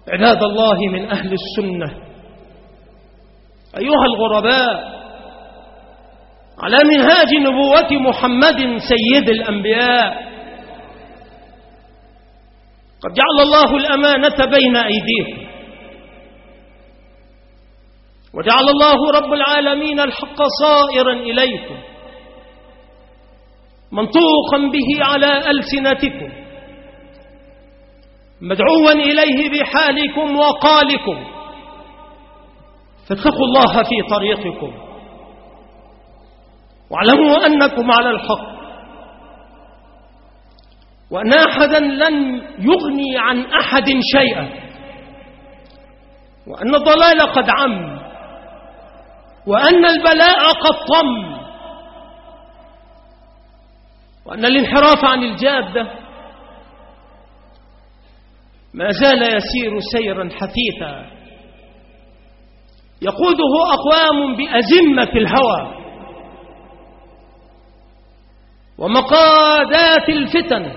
عباد الله من أهل السنة، أيها الغرباء، على منهاج نبوة محمد سيد الأنبياء، قد جعل الله الأمانة بين أيديكم، وجعل الله رب العالمين الحق صائرا إليكم منطوقا به على ألسنتكم، مدعوا إليه بحالكم وقالكم، فاتقوا الله في طريقكم واعلموا أنكم على الحق، وأن أحدا لن يغني عن أحد شيئا، وأن الضلال قد عم، وأن البلاء قد طم، وأن الانحراف عن الجادة ما زال يسير سيرا حثيثا يقوده أقوام بأزمة الهوى ومقادات الفتن،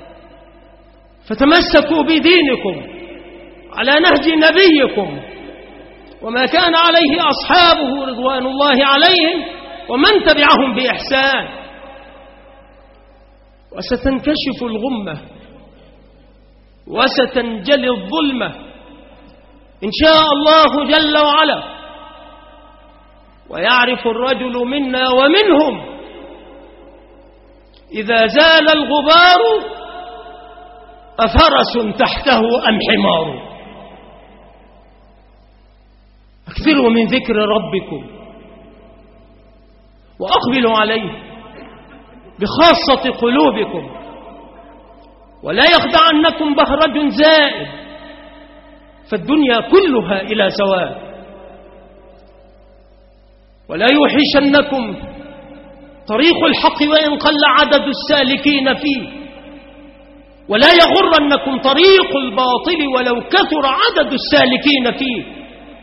فتمسكوا بدينكم على نهج نبيكم وما كان عليه أصحابه رضوان الله عليهم ومن تبعهم بإحسان، وستنكشف الغمة وستنجلي الظلمة إن شاء الله جل وعلا، ويعرف الرجل منا ومنهم إذا زال الغبار أفرس تحته أم حمار. أكثروا من ذكر ربكم وأقبلوا عليه بخاصة قلوبكم، ولا يخدعنكم بهرج زائد، فالدنيا كلها إلى سواء، ولا يوحشنكم طريق الحق وإن قل عدد السالكين فيه، ولا يغرنكم طريق الباطل ولو كثر عدد السالكين فيه.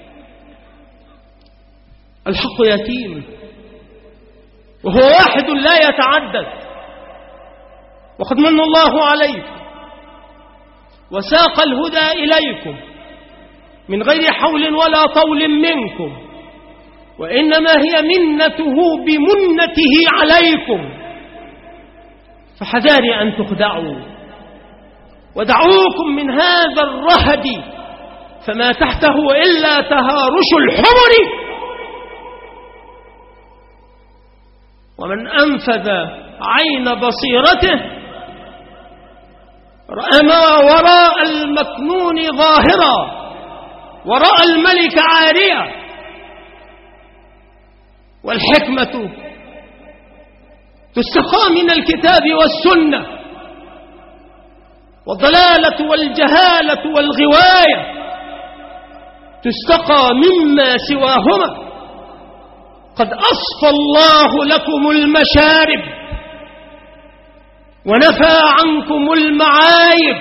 الحق يتيم وهو واحد لا يتعدد، وقد من الله عليكم وساق الهدى إليكم من غير حول ولا طول منكم، وإنما هي منته بمنته عليكم، فحذاري أن تخدعوا، ودعوكم من هذا الرهد فما تحته إلا تهارش الحمر. ومن أنفذ عين بصيرته رأى ما وراء المكنون ظاهرا، ورأى الملك عاريا. والحكمة تستقى من الكتاب والسنة، والضلالة والجهالة والغواية تستقى مما سواهما. قد أصفى الله لكم المشارب ونفى عنكم المعايب،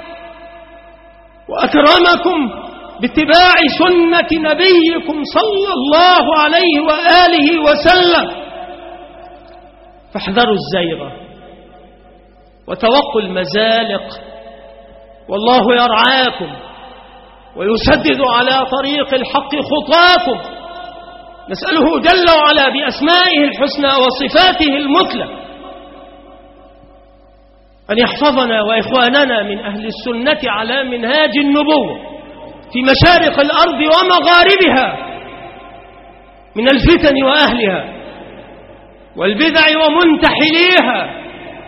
وأكرمكم باتباع سنة نبيكم صلى الله عليه وآله وسلم. فاحذروا الزيغة وتوقوا المزالق، والله يرعاكم ويسدد على طريق الحق خطاكم. نسأله جل وعلا بأسمائه الحسنى وصفاته المثلى أن يحفظنا وإخواننا من أهل السنة على منهاج النبوة في مشارق الأرض ومغاربها من الفتن وأهلها والبدع ومنتحليها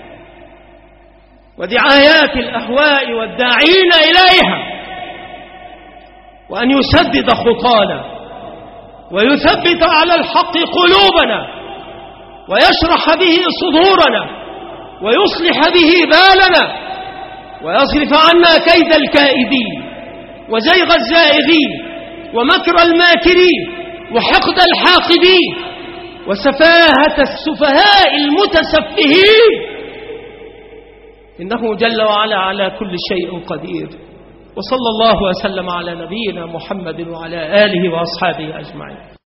ودعايات الأهواء والداعين إليها، وأن يسدد خطانا ويثبت على الحق قلوبنا ويشرح به صدورنا ويصلح به بالنا ويصرف عنا كيد الكائدين وزيغ الزائغين ومكر الماكرين وحقد الحاقدين وسفاهة السفهاء المتسفهين، إنه جل وعلا على كل شيء قدير. وصلى الله وسلم على نبينا محمد وعلى آله وأصحابه أجمعين.